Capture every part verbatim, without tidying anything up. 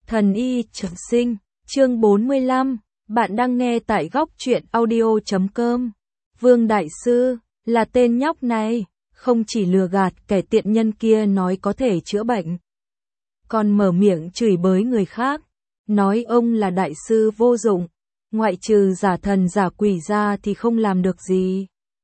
Thần y trường sinh, chương bốn mươi lăm, bạn đang nghe tại góc truyện audio chấm com. Vương Đại Sư, là tên nhóc này, không chỉ lừa gạt kẻ tiện nhân kia nói có thể chữa bệnh, còn mở miệng chửi bới người khác, nói ông là đại sư vô dụng, ngoại trừ giả thần giả quỷ ra thì không làm được gì.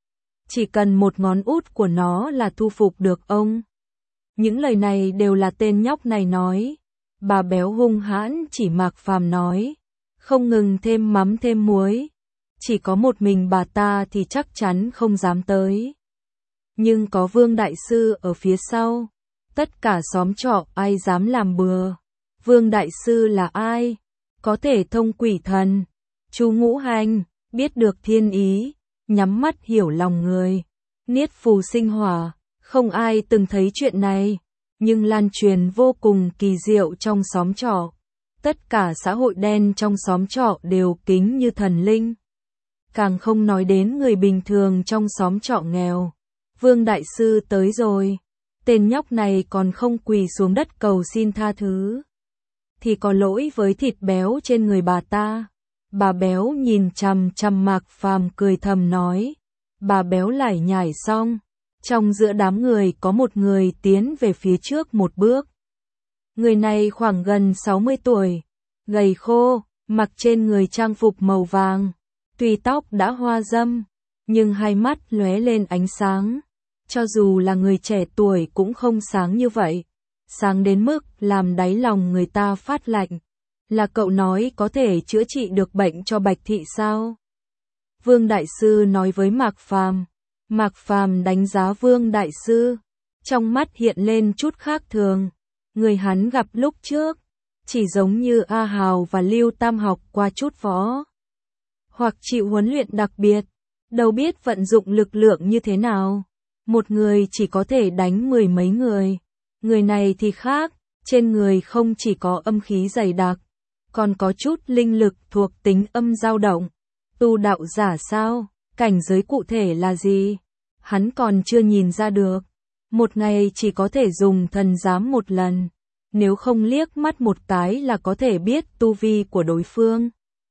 Chỉ cần một ngón út của nó là thu phục được ông. Những lời này đều là tên nhóc này nói. Bà béo hung hãn chỉ Mạc Phàm nói, không ngừng thêm mắm thêm muối. Chỉ có một mình bà ta thì chắc chắn không dám tới. Nhưng có Vương Đại Sư ở phía sau, tất cả xóm trọ ai dám làm bừa. Vương Đại Sư là ai? Có thể thông quỷ thần. Chu Ngũ Hành, biết được thiên ý, nhắm mắt hiểu lòng người. Niết phù sinh hỏa, không ai từng thấy chuyện này. Nhưng lan truyền vô cùng kỳ diệu trong xóm trọ. Tất cả xã hội đen trong xóm trọ đều kính như thần linh. Càng không nói đến người bình thường trong xóm trọ nghèo. Vương Đại Sư tới rồi. Tên nhóc này còn không quỳ xuống đất cầu xin tha thứ. Thì có lỗi với thịt béo trên người bà ta. Bà béo nhìn chằm chằm Mạc Phàm cười thầm nói. Bà béo lải nhải xong. Trong giữa đám người có một người tiến về phía trước một bước. Người này khoảng gần sáu mươi tuổi, gầy khô, mặc trên người trang phục màu vàng, tuy tóc đã hoa râm, nhưng hai mắt lóe lên ánh sáng. Cho dù là người trẻ tuổi cũng không sáng như vậy, sáng đến mức làm đáy lòng người ta phát lạnh. Là cậu nói có thể chữa trị được bệnh cho Bạch Thị sao? Vương Đại Sư nói với Mạc Phàm. Mạc Phàm đánh giá Vương Đại Sư, trong mắt hiện lên chút khác thường. Người hắn gặp lúc trước, chỉ giống như A Hào và Lưu Tam học qua chút võ, hoặc chịu huấn luyện đặc biệt, đâu biết vận dụng lực lượng như thế nào. Một người chỉ có thể đánh mười mấy người. Người này thì khác, trên người không chỉ có âm khí dày đặc, còn có chút linh lực thuộc tính âm dao động. Tu đạo giả sao? Cảnh giới cụ thể là gì? Hắn còn chưa nhìn ra được. Một ngày chỉ có thể dùng thần giám một lần. Nếu không liếc mắt một cái là có thể biết tu vi của đối phương.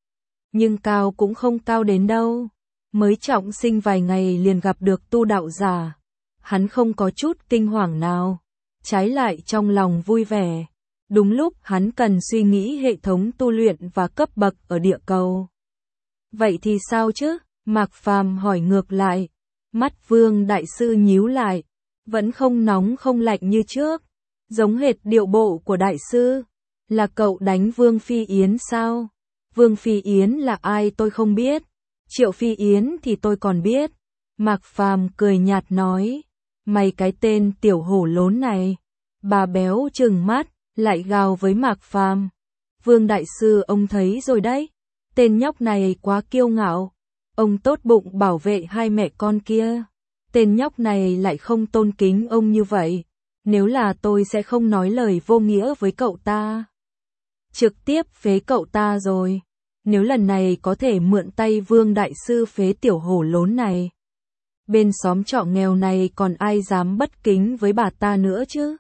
Nhưng cao cũng không cao đến đâu. Mới trọng sinh vài ngày liền gặp được tu đạo giả. Hắn không có chút kinh hoàng nào. Trái lại trong lòng vui vẻ. Đúng lúc hắn cần suy nghĩ hệ thống tu luyện và cấp bậc ở địa cầu. Vậy thì sao chứ? Mạc Phàm hỏi ngược lại. Mắt Vương Đại Sư nhíu lại, vẫn không nóng không lạnh như trước, giống hệt điệu bộ của Đại Sư. Là cậu đánh Vương Phi Yến sao? Vương Phi Yến là ai tôi không biết, Triệu Phi Yến thì tôi còn biết. Mạc Phàm cười nhạt nói, mày cái tên tiểu hổ lốn này. Bà béo trừng mắt, lại gào với Mạc Phàm. Vương Đại Sư ông thấy rồi đấy, tên nhóc này quá kiêu ngạo. Ông tốt bụng bảo vệ hai mẹ con kia. Tên nhóc này lại không tôn kính ông như vậy. Nếu là tôi sẽ không nói lời vô nghĩa với cậu ta. Trực tiếp phế cậu ta rồi. Nếu lần này có thể mượn tay Vương Đại Sư phế tiểu hổ lốn này. Bên xóm trọ nghèo này còn ai dám bất kính với bà ta nữa chứ?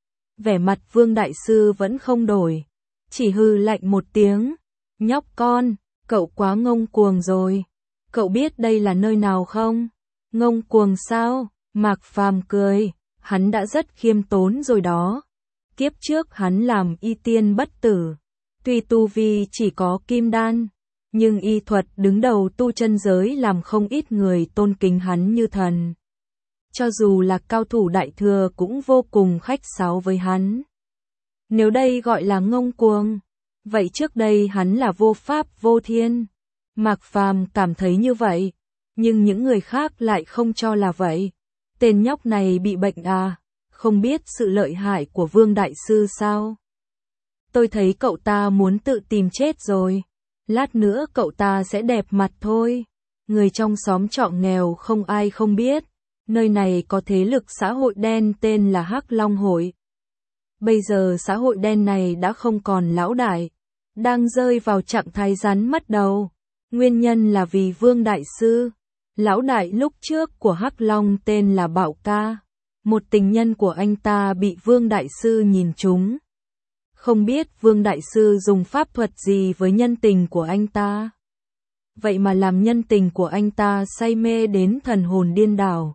Vẻ mặt Vương Đại Sư vẫn không đổi. Chỉ hừ lạnh một tiếng. Nhóc con, cậu quá ngông cuồng rồi. Cậu biết đây là nơi nào không? Ngông cuồng sao? Mạc Phàm cười, hắn đã rất khiêm tốn rồi đó. Kiếp trước hắn làm y tiên bất tử. Tuy tu vi chỉ có kim đan, nhưng y thuật đứng đầu tu chân giới làm không ít người tôn kính hắn như thần. Cho dù là cao thủ đại thừa cũng vô cùng khách sáo với hắn. Nếu đây gọi là ngông cuồng, vậy trước đây hắn là vô pháp vô thiên. Mạc Phàm cảm thấy như vậy, nhưng những người khác lại không cho là vậy. Tên nhóc này bị bệnh à, không biết sự lợi hại của Vương Đại Sư sao? Tôi thấy cậu ta muốn tự tìm chết rồi. Lát nữa cậu ta sẽ đẹp mặt thôi. Người trong xóm trọ nghèo không ai không biết. Nơi này có thế lực xã hội đen tên là Hắc Long Hội. Bây giờ xã hội đen này đã không còn lão đại, đang rơi vào trạng thái rắn mất đầu. Nguyên nhân là vì Vương Đại Sư, lão đại lúc trước của Hắc Long tên là Bảo Ca. Một tình nhân của anh ta bị Vương Đại Sư nhìn trúng. Không biết Vương Đại Sư dùng pháp thuật gì với nhân tình của anh ta. Vậy mà làm nhân tình của anh ta say mê đến thần hồn điên đảo.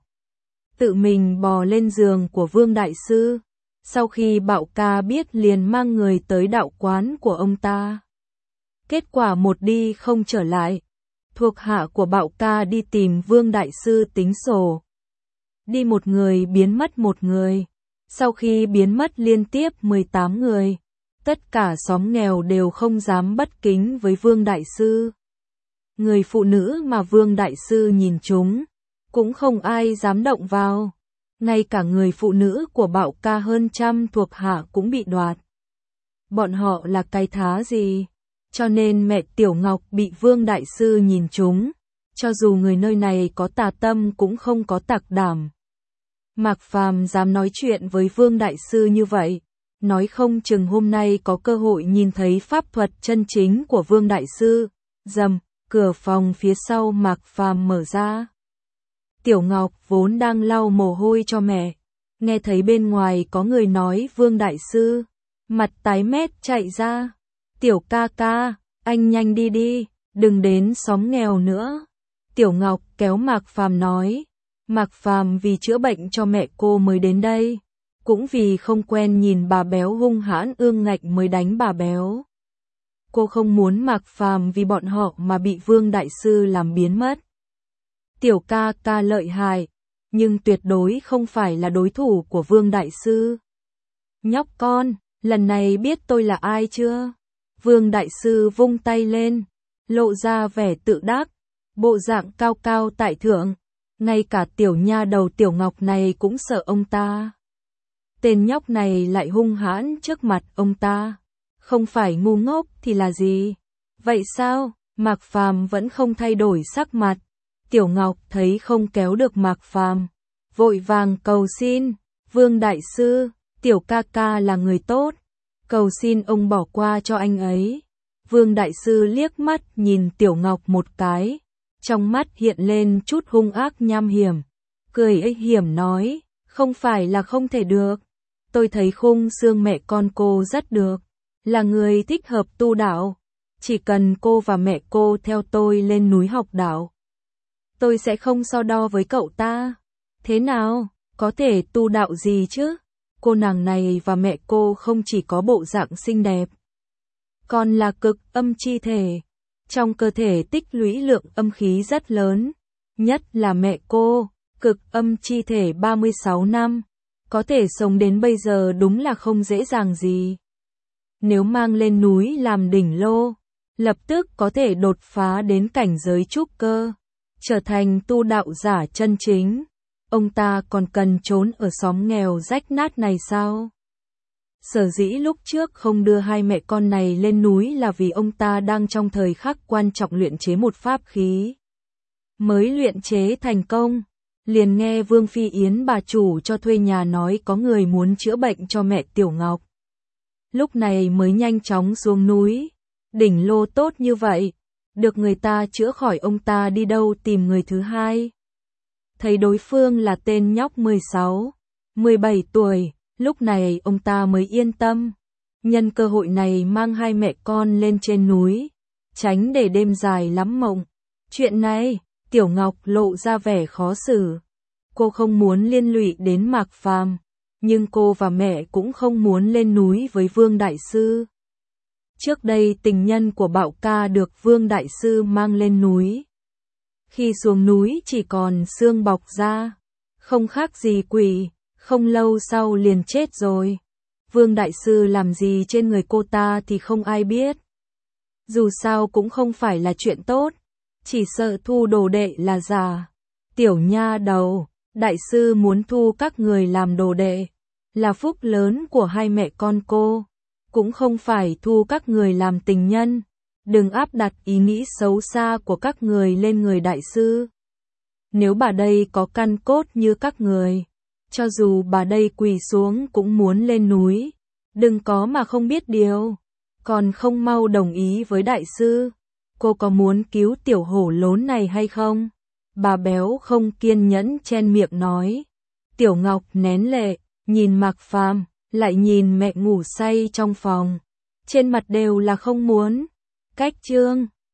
Tự mình bò lên giường của Vương Đại Sư. Sau khi Bạo Ca biết liền mang người tới đạo quán của ông ta. Kết quả một đi không trở lại. Thuộc hạ của Bạo Ca đi tìm Vương Đại Sư tính sổ. Đi một người biến mất một người. Sau khi biến mất liên tiếp mười tám người, tất cả xóm nghèo đều không dám bất kính với Vương Đại Sư. Người phụ nữ mà Vương Đại Sư nhìn chúng, cũng không ai dám động vào. Ngay cả người phụ nữ của Bạo Ca hơn trăm thuộc hạ cũng bị đoạt. Bọn họ là cái thá gì? Cho nên mẹ Tiểu Ngọc bị Vương Đại Sư nhìn trúng. Cho dù người nơi này có tà tâm cũng không có tạc đảm. Mạc Phàm dám nói chuyện với Vương Đại Sư như vậy. Nói không chừng hôm nay có cơ hội nhìn thấy pháp thuật chân chính của Vương Đại Sư. Rầm, cửa phòng phía sau Mạc Phàm mở ra. Tiểu Ngọc vốn đang lau mồ hôi cho mẹ. Nghe thấy bên ngoài có người nói Vương Đại Sư. Mặt tái mét chạy ra. Tiểu ca ca, anh nhanh đi đi, đừng đến xóm nghèo nữa. Tiểu Ngọc kéo Mạc Phàm nói. Mạc Phàm vì chữa bệnh cho mẹ cô mới đến đây. Cũng vì không quen nhìn bà béo hung hãn ương ngạnh mới đánh bà béo. Cô không muốn Mạc Phàm vì bọn họ mà bị Vương Đại Sư làm biến mất. Tiểu ca ca lợi hại, nhưng tuyệt đối không phải là đối thủ của Vương Đại Sư. Nhóc con, lần này biết tôi là ai chưa? Vương Đại Sư vung tay lên, lộ ra vẻ tự đắc, bộ dạng cao cao tại thượng. Ngay cả tiểu nha đầu Tiểu Ngọc này cũng sợ ông ta. Tên nhóc này lại hung hãn trước mặt ông ta. Không phải ngu ngốc thì là gì? Vậy sao? Mạc Phàm vẫn không thay đổi sắc mặt. Tiểu Ngọc thấy không kéo được Mạc Phàm, vội vàng cầu xin. Vương Đại Sư, Tiểu ca ca là người tốt. Cầu xin ông bỏ qua cho anh ấy. Vương Đại Sư liếc mắt nhìn Tiểu Ngọc một cái. Trong mắt hiện lên chút hung ác nham hiểm. Cười ếch hiểm nói, không phải là không thể được. Tôi thấy khung xương mẹ con cô rất được. Là người thích hợp tu đạo. Chỉ cần cô và mẹ cô theo tôi lên núi học đạo. Tôi sẽ không so đo với cậu ta. Thế nào, có thể tu đạo gì chứ? Cô nàng này và mẹ cô không chỉ có bộ dạng xinh đẹp. Còn là cực âm chi thể. Trong cơ thể tích lũy lượng âm khí rất lớn. Nhất là mẹ cô, cực âm chi thể ba mươi sáu năm. Có thể sống đến bây giờ đúng là không dễ dàng gì. Nếu mang lên núi làm đỉnh lô, lập tức có thể đột phá đến cảnh giới trúc cơ, trở thành tu đạo giả chân chính. Ông ta còn cần trốn ở xóm nghèo rách nát này sao? Sở dĩ lúc trước không đưa hai mẹ con này lên núi là vì ông ta đang trong thời khắc quan trọng luyện chế một pháp khí. Mới luyện chế thành công, liền nghe Vương Phi Yến bà chủ cho thuê nhà nói có người muốn chữa bệnh cho mẹ Tiểu Ngọc. Lúc này mới nhanh chóng xuống núi. Đỉnh lô tốt như vậy, được người ta chữa khỏi ông ta đi đâu tìm người thứ hai. Thấy đối phương là tên nhóc mười sáu, mười bảy tuổi, lúc này ông ta mới yên tâm. Nhân cơ hội này mang hai mẹ con lên trên núi, tránh để đêm dài lắm mộng. Chuyện này, Tiểu Ngọc lộ ra vẻ khó xử. Cô không muốn liên lụy đến Mạc Phàm, nhưng cô và mẹ cũng không muốn lên núi với Vương Đại Sư. Trước đây tình nhân của Bạo Ca được Vương Đại Sư mang lên núi. Khi xuống núi chỉ còn xương bọc ra, không khác gì quỷ, không lâu sau liền chết rồi. Vương Đại Sư làm gì trên người cô ta thì không ai biết. Dù sao cũng không phải là chuyện tốt, chỉ sợ thu đồ đệ là giả. Tiểu nha đầu, Đại Sư muốn thu các người làm đồ đệ, là phúc lớn của hai mẹ con cô, cũng không phải thu các người làm tình nhân. Đừng áp đặt ý nghĩ xấu xa của các người lên người Đại Sư. Nếu bà đây có căn cốt như các người, cho dù bà đây quỳ xuống cũng muốn lên núi. Đừng có mà không biết điều, còn không mau đồng ý với Đại Sư. Cô có muốn cứu tiểu hổ lốn này hay không? Bà béo không kiên nhẫn chen miệng nói. Tiểu Ngọc nén lệ, nhìn Mạc Phàm, lại nhìn mẹ ngủ say trong phòng. trên mặt đều là không muốn. Cách chương